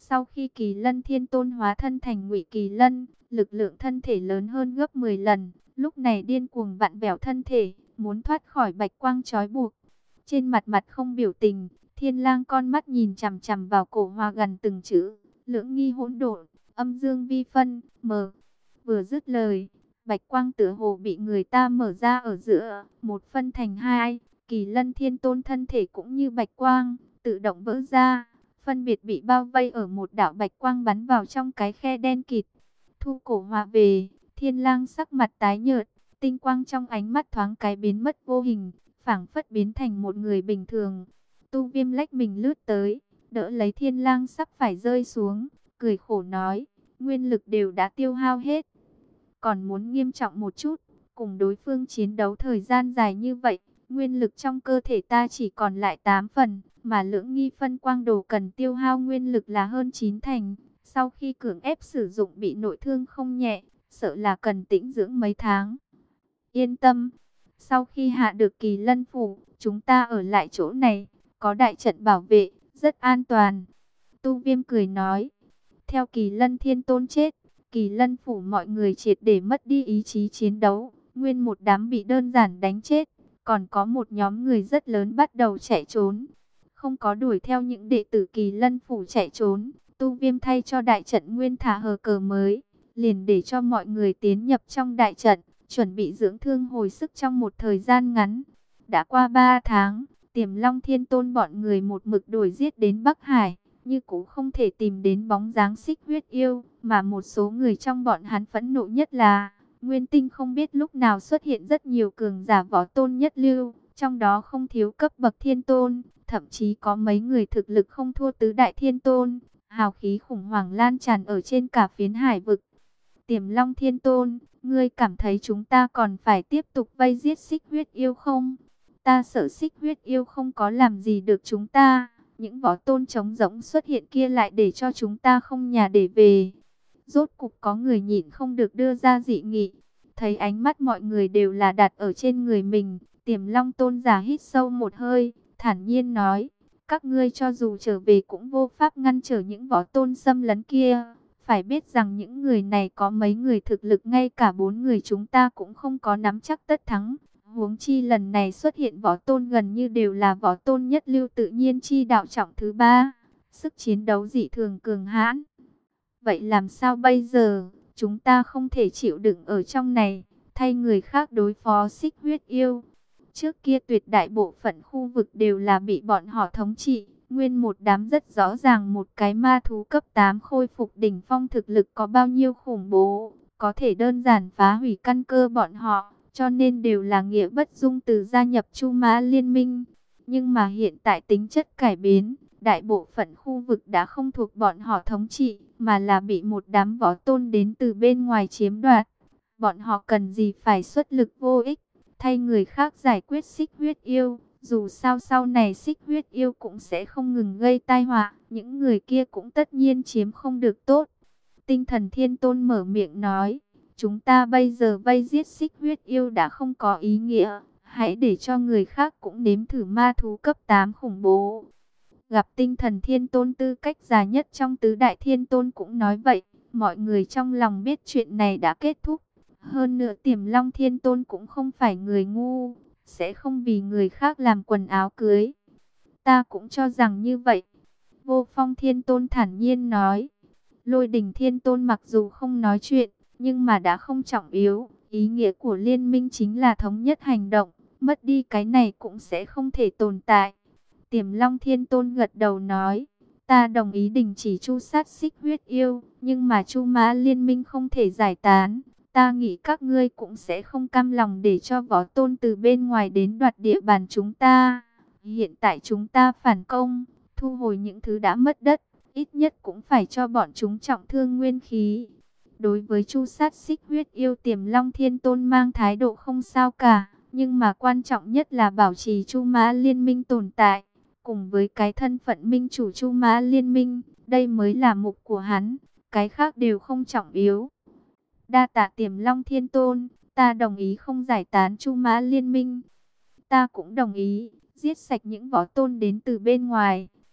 Sau khi Kỳ Lân Thiên Tôn hóa thân thành Ngụy Kỳ Lân, lực lượng thân thể lớn hơn gấp mười lần, lúc này điên cuồng vặn vẹo thân thể, muốn thoát khỏi bạch quang trói buộc. Trên mặt mặt không biểu tình, Thiên Lang con mắt nhìn chằm chằm vào cổ hòa gần từng chữ, lưỡng nghi hỗn độn, âm dương vi phân, mờ. Vừa dứt lời, bạch quang tựa hồ bị người ta mở ra ở giữa, một phân thành hai, Kỳ Lân Thiên Tôn thân thể cũng như bạch quang, tự động vỡ ra, phân biệt bị bao vây ở một đạo bạch quang bắn vào trong cái khe đen kịt. Thu cổ hòa về, Thiên Lang sắc mặt tái nhợt, tinh quang trong ánh mắt thoáng cái biến mất vô hình, phảng phất biến thành một người bình thường. Tu Viêm lách mình lướt tới, đỡ lấy Thiên Lang sắp phải rơi xuống, cười khổ nói, nguyên lực đều đã tiêu hao hết, còn muốn nghiêm trọng một chút, cùng đối phương chiến đấu thời gian dài như vậy, nguyên lực trong cơ thể ta chỉ còn lại tám phần, mà lưỡng nghi phân quang đồ cần tiêu hao nguyên lực là hơn chín thành. Sau khi cưỡng ép sử dụng bị nội thương không nhẹ, sợ là cần tĩnh dưỡng mấy tháng. Yên tâm, sau khi hạ được Kỳ Lân Phủ, chúng ta ở lại chỗ này, có đại trận bảo vệ, rất an toàn. Tu Viêm cười nói, theo Kỳ Lân Thiên Tôn chết, Kỳ Lân Phủ mọi người triệt để mất đi ý chí chiến đấu, nguyên một đám bị đơn giản đánh chết, còn có một nhóm người rất lớn bắt đầu chạy trốn. Không có đuổi theo những đệ tử Kỳ Lân Phủ chạy trốn, Tu Viêm thay cho đại trận nguyên thả hờ cờ mới, liền để cho mọi người tiến nhập trong đại trận, chuẩn bị dưỡng thương hồi sức trong một thời gian ngắn. Đã qua ba tháng, Tiềm Long Thiên Tôn bọn người một mực đuổi giết đến Bắc Hải, như cũng không thể tìm đến bóng dáng Xích Huyết Yêu, mà một số người trong bọn hắn phẫn nộ nhất là Nguyên Tinh không biết lúc nào xuất hiện rất nhiều cường giả võ tôn nhất lưu, trong đó không thiếu cấp bậc thiên tôn, thậm chí có mấy người thực lực không thua tứ đại thiên tôn, hào khí khủng hoảng lan tràn ở trên cả phiến hải vực. Tiềm Long Thiên Tôn, ngươi cảm thấy chúng ta còn phải tiếp tục vây giết Xích Huyết Yêu không? Ta sợ Xích Huyết Yêu không có làm gì được chúng ta, những võ tôn trống rỗng xuất hiện kia lại để cho chúng ta không nhà để về. Rốt cục có người nhịn không được đưa ra dị nghị, thấy ánh mắt mọi người đều là đặt ở trên người mình, Tiềm Long Tôn giả hít sâu một hơi, thản nhiên nói, các ngươi cho dù trở về cũng vô pháp ngăn trở những võ tôn xâm lấn kia. Phải biết rằng những người này có mấy người thực lực ngay cả bốn người chúng ta cũng không có nắm chắc tất thắng. Huống chi lần này xuất hiện võ tôn gần như đều là võ tôn nhất lưu tự nhiên chi đạo trọng thứ ba. Sức chiến đấu dị thường cường hãn. Vậy làm sao bây giờ? Chúng ta không thể chịu đựng ở trong này, thay người khác đối phó Xích Huyết Yêu. Trước kia tuyệt đại bộ phận khu vực đều là bị bọn họ thống trị. Nguyên một đám rất rõ ràng một cái ma thú cấp tám khôi phục đỉnh phong thực lực có bao nhiêu khủng bố, có thể đơn giản phá hủy căn cơ bọn họ, cho nên đều là nghĩa bất dung từ gia nhập Chu Mã Liên minh. Nhưng mà hiện tại tính chất cải biến, đại bộ phận khu vực đã không thuộc bọn họ thống trị, mà là bị một đám võ tôn đến từ bên ngoài chiếm đoạt. Bọn họ cần gì phải xuất lực vô ích, thay người khác giải quyết Xích Huyết Yêu. Dù sao sau này Xích Huyết Yêu cũng sẽ không ngừng gây tai họa, những người kia cũng tất nhiên chiếm không được tốt. Tinh Thần Thiên Tôn mở miệng nói, chúng ta bây giờ vây giết Xích Huyết Yêu đã không có ý nghĩa, hãy để cho người khác cũng nếm thử ma thú cấp tám khủng bố. Gặp Tinh Thần Thiên Tôn tư cách già nhất trong tứ đại thiên tôn cũng nói vậy, mọi người trong lòng biết chuyện này đã kết thúc. Hơn nữa Tiềm Long Thiên Tôn cũng không phải người ngu, sẽ không vì người khác làm quần áo cưới. Ta cũng cho rằng như vậy. Vô Phong Thiên Tôn thản nhiên nói. Lôi Đình Thiên Tôn mặc dù không nói chuyện, nhưng mà đã không trọng yếu. Ý nghĩa của liên minh chính là thống nhất hành động. Mất đi cái này cũng sẽ không thể tồn tại. Tiềm Long Thiên Tôn gật đầu nói. Ta đồng ý đình chỉ tru sát Xích Huyết Yêu, nhưng mà Chu Mã Liên minh không thể giải tán. Ta nghĩ các ngươi cũng sẽ không cam lòng để cho võ tôn từ bên ngoài đến đoạt địa bàn chúng ta. Hiện tại chúng ta phản công, thu hồi những thứ đã mất đất, ít nhất cũng phải cho bọn chúng trọng thương nguyên khí. Đối với chu sát Xích Huyết Yêu, Tiềm Long Thiên Tôn mang thái độ không sao cả, nhưng mà quan trọng nhất là bảo trì Chu Mã Liên minh tồn tại, cùng với cái thân phận minh chủ Chu Mã Liên minh, đây mới là mục của hắn, cái khác đều không trọng yếu. Đa tạ Tiềm Long Thiên Tôn, ta đồng ý không giải tán Chu Mã Liên minh. Ta cũng đồng ý, giết sạch những võ tôn đến từ bên ngoài.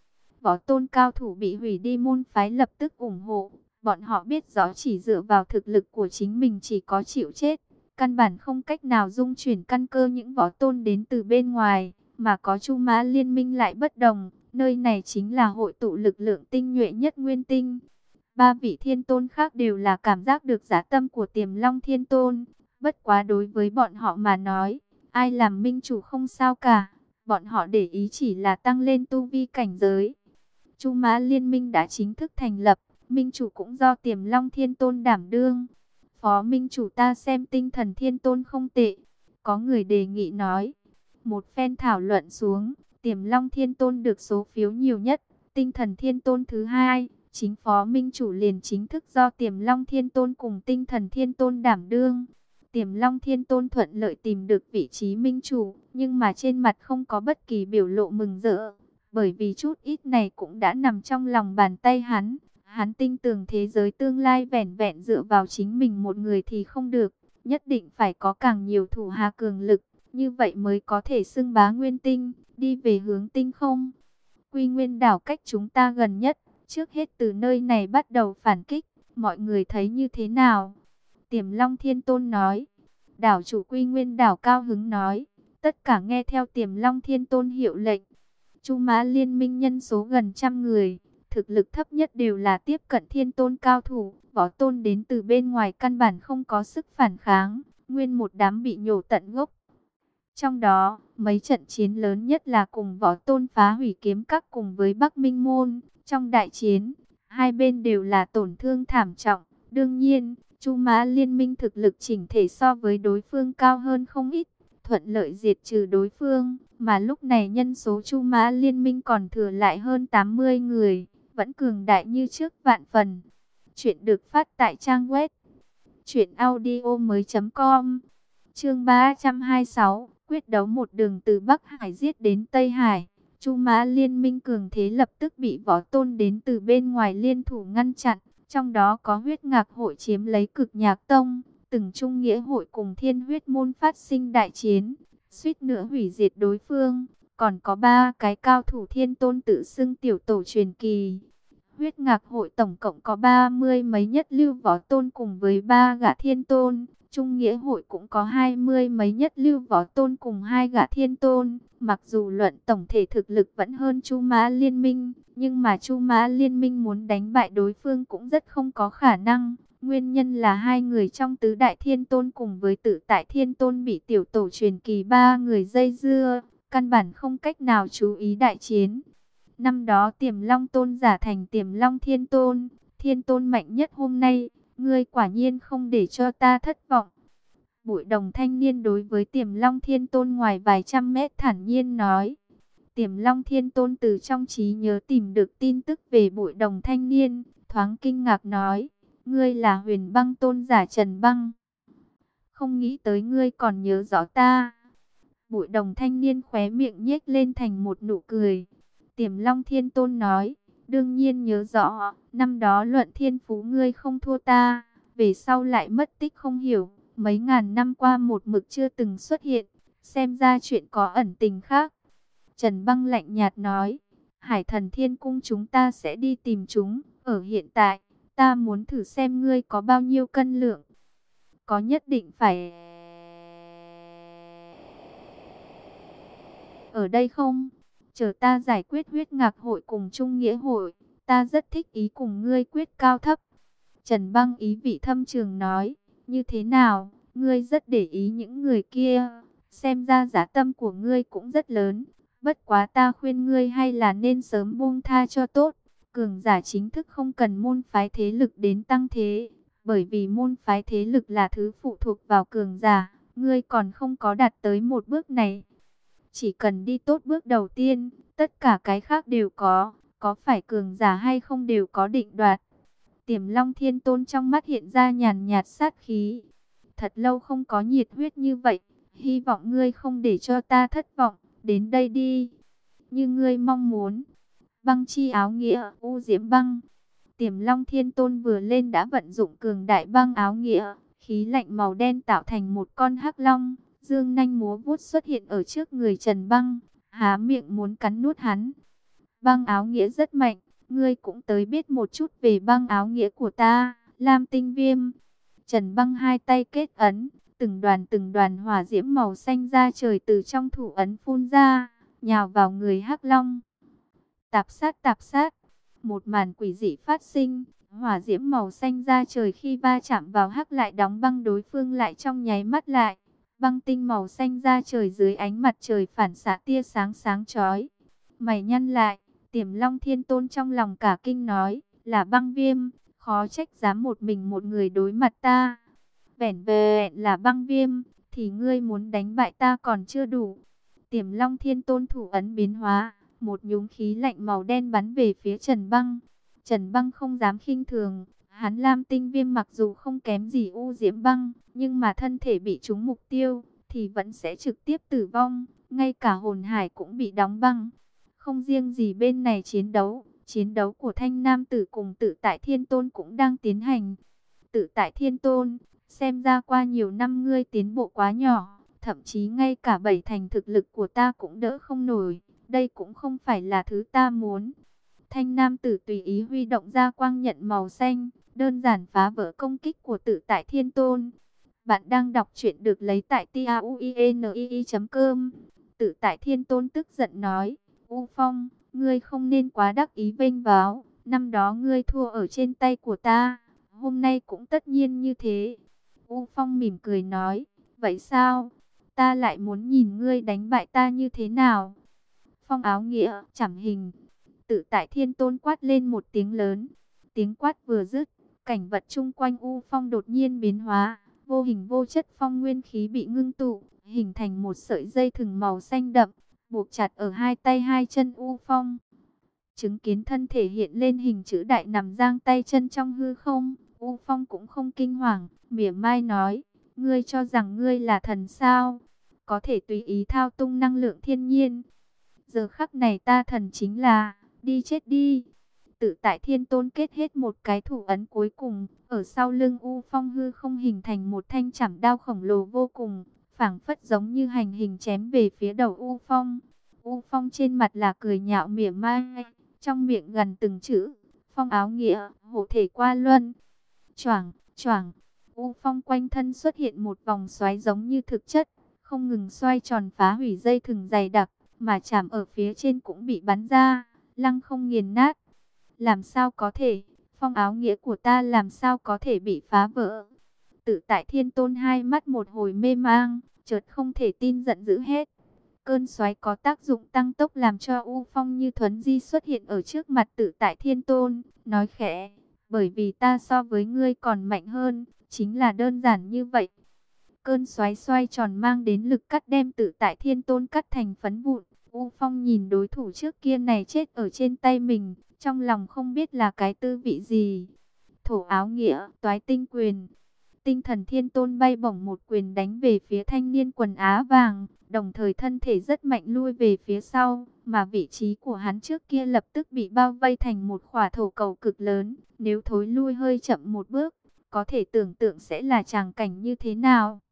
võ tôn cao thủ bị hủy đi, môn phái lập tức ủng hộ. Bọn họ biết rõ chỉ dựa vào thực lực của chính mình chỉ có chịu chết, căn bản không cách nào dung chuyển căn cơ những võ tôn đến từ bên ngoài, mà có Chu Mã Liên Minh lại bất đồng, nơi này chính là hội tụ lực lượng tinh nhuệ nhất nguyên tinh. Ba vị thiên tôn khác đều là cảm giác được dã tâm của Tiềm Long Thiên Tôn, bất quá đối với bọn họ mà nói, ai làm minh chủ không sao cả, bọn họ để ý chỉ là tăng lên tu vi cảnh giới. Chu Mã Liên Minh đã chính thức thành lập, minh chủ cũng do Tiềm Long Thiên Tôn đảm đương. Phó minh chủ ta xem Tinh Thần Thiên Tôn không tệ, có người đề nghị nói. Một phen thảo luận xuống, Tiềm Long Thiên Tôn được số phiếu nhiều nhất, Tinh Thần Thiên Tôn thứ hai, chính phó minh chủ liền chính thức do Tiềm Long Thiên Tôn cùng Tinh Thần Thiên Tôn đảm đương. Tiềm Long Thiên Tôn thuận lợi tìm được vị trí minh chủ, nhưng mà trên mặt không có bất kỳ biểu lộ mừng rỡ, bởi vì chút ít này cũng đã nằm trong lòng bàn tay hắn. Hắn tin tưởng thế giới tương lai vẻn vẹn dựa vào chính mình một người thì không được, nhất định phải có càng nhiều thủ hạ cường lực, như vậy mới có thể xưng bá nguyên tinh, đi về hướng tinh không. Quy Nguyên đảo cách chúng ta gần nhất, trước hết từ nơi này bắt đầu phản kích, mọi người thấy như thế nào? Tiềm Long Thiên Tôn nói. Đảo chủ Quy Nguyên đảo cao hứng nói, tất cả nghe theo Tiềm Long Thiên Tôn hiệu lệnh. Chu Mã Liên Minh nhân số gần trăm người, thực lực thấp nhất đều là tiếp cận thiên tôn cao thủ, võ tôn đến từ bên ngoài căn bản không có sức phản kháng, nguyên một đám bị nhổ tận gốc. Trong đó, mấy trận chiến lớn nhất là cùng võ tôn phá hủy kiếm các cùng với Bắc Minh Môn. Trong đại chiến, hai bên đều là tổn thương thảm trọng. Đương nhiên, Chu Mã Liên Minh thực lực chỉnh thể so với đối phương cao hơn không ít, thuận lợi diệt trừ đối phương. Mà lúc này nhân số Chu Mã Liên Minh còn thừa lại hơn tám mươi người, vẫn cường đại như trước vạn phần. Chuyện được phát tại trang web truyện audio mới chấm com. Chương ba trăm hai mươi sáu, quyết đấu một đường từ Bắc Hải giết đến Tây Hải. Chu Mã Liên Minh cường thế lập tức bị võ tôn đến từ bên ngoài liên thủ ngăn chặn, trong đó có Huyết Ngạc hội chiếm lấy Cực Nhạc Tông, từng Trung Nghĩa hội cùng Thiên Huyết môn phát sinh đại chiến, suýt nữa hủy diệt đối phương. Còn có ba cái cao thủ thiên tôn tự xưng tiểu tổ truyền kỳ. Huyết Ngạc hội tổng cộng có ba mươi mấy nhất lưu võ tôn cùng với ba gã thiên tôn. Trung Nghĩa hội cũng có hai mươi mấy nhất lưu võ tôn cùng hai gã thiên tôn. Mặc dù luận tổng thể thực lực vẫn hơn Chu Mã Liên Minh, nhưng mà Chu Mã Liên Minh muốn đánh bại đối phương cũng rất không có khả năng. Nguyên nhân là hai người trong tứ đại thiên tôn cùng với tự tại thiên tôn bị tiểu tổ truyền kỳ ba người dây dưa, căn bản không cách nào chú ý đại chiến. Năm đó Tiềm Long tôn giả thành Tiềm Long Thiên Tôn, thiên tôn mạnh nhất hôm nay, ngươi quả nhiên không để cho ta thất vọng. Bụi Đồng thanh niên đối với Tiềm Long Thiên Tôn ngoài vài trăm mét thản nhiên nói. Tiềm Long Thiên Tôn từ trong trí nhớ tìm được tin tức về Bụi Đồng thanh niên, thoáng kinh ngạc nói, ngươi là Huyền Băng tôn giả Trần Băng. Không nghĩ tới ngươi còn nhớ rõ ta. Bụi Đồng thanh niên khóe miệng nhếch lên thành một nụ cười. Tiềm Long Thiên Tôn nói, đương nhiên nhớ rõ, năm đó luận thiên phú ngươi không thua ta, về sau lại mất tích không hiểu, mấy ngàn năm qua một mực chưa từng xuất hiện, xem ra chuyện có ẩn tình khác. Trần Băng lạnh nhạt nói, Hải Thần Thiên Cung chúng ta sẽ đi tìm chúng, ở hiện tại, ta muốn thử xem ngươi có bao nhiêu cân lượng. Có nhất định phải ở đây không? Chờ ta giải quyết Huyết Ngạc hội cùng Trung Nghĩa hội, ta rất thích ý cùng ngươi quyết cao thấp. Trần Băng ý vị thâm trường nói, như thế nào, ngươi rất để ý những người kia, xem ra giá tâm của ngươi cũng rất lớn. Bất quá ta khuyên ngươi hay là nên sớm buông tha cho tốt. Cường giả chính thức không cần môn phái thế lực đến tăng thế, bởi vì môn phái thế lực là thứ phụ thuộc vào cường giả, ngươi còn không có đạt tới một bước này. Chỉ cần đi tốt bước đầu tiên, tất cả cái khác đều có, có phải cường giả hay không đều có định đoạt. Tiềm Long Thiên Tôn trong mắt hiện ra nhàn nhạt sát khí. Thật lâu không có nhiệt huyết như vậy, hy vọng ngươi không để cho ta thất vọng, đến đây đi. Như ngươi mong muốn. Băng chi áo nghĩa, u diễm băng. Tiềm Long Thiên Tôn vừa lên đã vận dụng cường đại băng áo nghĩa, khí lạnh màu đen tạo thành một con hắc long. Dương nanh múa vuốt xuất hiện ở trước người Trần Băng, há miệng muốn cắn nuốt hắn. Băng áo nghĩa rất mạnh, ngươi cũng tới biết một chút về băng áo nghĩa của ta, Lam Tinh Viêm. Trần Băng hai tay kết ấn, từng đoàn từng đoàn hỏa diễm màu xanh ra trời từ trong thủ ấn phun ra, nhào vào người Hắc Long. Tạp sát tạp sát, một màn quỷ dị phát sinh, hỏa diễm màu xanh ra trời khi va chạm vào Hắc lại đóng băng đối phương lại trong nháy mắt lại. Băng tinh màu xanh ra trời dưới ánh mặt trời phản xạ tia sáng sáng chói. Mày nhăn lại, Tiềm Long Thiên Tôn trong lòng cả kinh nói, là Băng Viêm, khó trách dám một mình một người đối mặt ta. Vẻn vẹn là Băng Viêm, thì ngươi muốn đánh bại ta còn chưa đủ. Tiềm Long Thiên Tôn thủ ấn biến hóa, một nhúm khí lạnh màu đen bắn về phía Trần Băng. Trần Băng không dám khinh thường, hắn Lam Tinh Viêm mặc dù không kém gì U Diễm Băng, nhưng mà thân thể bị trúng mục tiêu, thì vẫn sẽ trực tiếp tử vong, ngay cả hồn hải cũng bị đóng băng. Không riêng gì bên này chiến đấu, chiến đấu của Thanh Nam Tử cùng Tự Tại Thiên Tôn cũng đang tiến hành. Tự Tại Thiên Tôn, xem ra qua nhiều năm ngươi tiến bộ quá nhỏ, thậm chí ngay cả bảy thành thực lực của ta cũng đỡ không nổi, đây cũng không phải là thứ ta muốn. Thanh Nam Tử tùy ý huy động ra quang nhận màu xanh, đơn giản phá vỡ công kích của Tự Tại Thiên Tôn. Bạn đang đọc truyện được lấy tại tauinii chấm com. Tự Tại Thiên Tôn tức giận nói, U Phong, ngươi không nên quá đắc ý vênh váo, năm đó ngươi thua ở trên tay của ta, hôm nay cũng tất nhiên như thế. U Phong mỉm cười nói, vậy sao? Ta lại muốn nhìn ngươi đánh bại ta như thế nào? Phong áo nghĩa, chảm hình. Tự Tại Thiên Tôn quát lên một tiếng lớn. Tiếng quát vừa dứt, cảnh vật chung quanh U Phong đột nhiên biến hóa. Vô hình vô chất phong nguyên khí bị ngưng tụ, hình thành một sợi dây thừng màu xanh đậm, buộc chặt ở hai tay hai chân U Phong. Chứng kiến thân thể hiện lên hình chữ đại nằm giang tay chân trong hư không, U Phong cũng không kinh hoàng, mỉa mai nói, ngươi cho rằng ngươi là thần sao? Có thể tùy ý thao tung năng lượng thiên nhiên. Giờ khắc này ta thần chính là, đi chết đi. Tự Tại Thiên Tôn kết hết một cái thủ ấn cuối cùng, ở sau lưng U Phong hư không hình thành một thanh chảm đao khổng lồ vô cùng, phảng phất giống như hành hình chém về phía đầu U Phong. U Phong trên mặt là cười nhạo mỉa mai, trong miệng gần từng chữ, Phong áo nghĩa, hộ thể qua luân. Choảng, choảng, U Phong quanh thân xuất hiện một vòng xoáy giống như thực chất, không ngừng xoay tròn phá hủy dây thừng dày đặc, mà chạm ở phía trên cũng bị bắn ra, lăng không nghiền nát. Làm sao có thể, phong áo nghĩa của ta làm sao có thể bị phá vỡ? Tự Tại Thiên Tôn hai mắt một hồi mê mang, chợt không thể tin giận dữ hết. Cơn xoáy có tác dụng tăng tốc làm cho U Phong như thuấn di xuất hiện ở trước mặt Tự Tại Thiên Tôn, nói khẽ, bởi vì ta so với ngươi còn mạnh hơn, chính là đơn giản như vậy. Cơn xoáy xoay tròn mang đến lực cắt đem Tự Tại Thiên Tôn cắt thành phấn vụn. U Phong nhìn đối thủ trước kia này chết ở trên tay mình, trong lòng không biết là cái tư vị gì. Thổ áo nghĩa, toái tinh quyền. Tinh Thần Thiên Tôn bay bổng một quyền đánh về phía thanh niên quần Á vàng, đồng thời thân thể rất mạnh lui về phía sau, mà vị trí của hắn trước kia lập tức bị bao vây thành một khỏa thổ cầu cực lớn. Nếu thối lui hơi chậm một bước, có thể tưởng tượng sẽ là tràng cảnh như thế nào.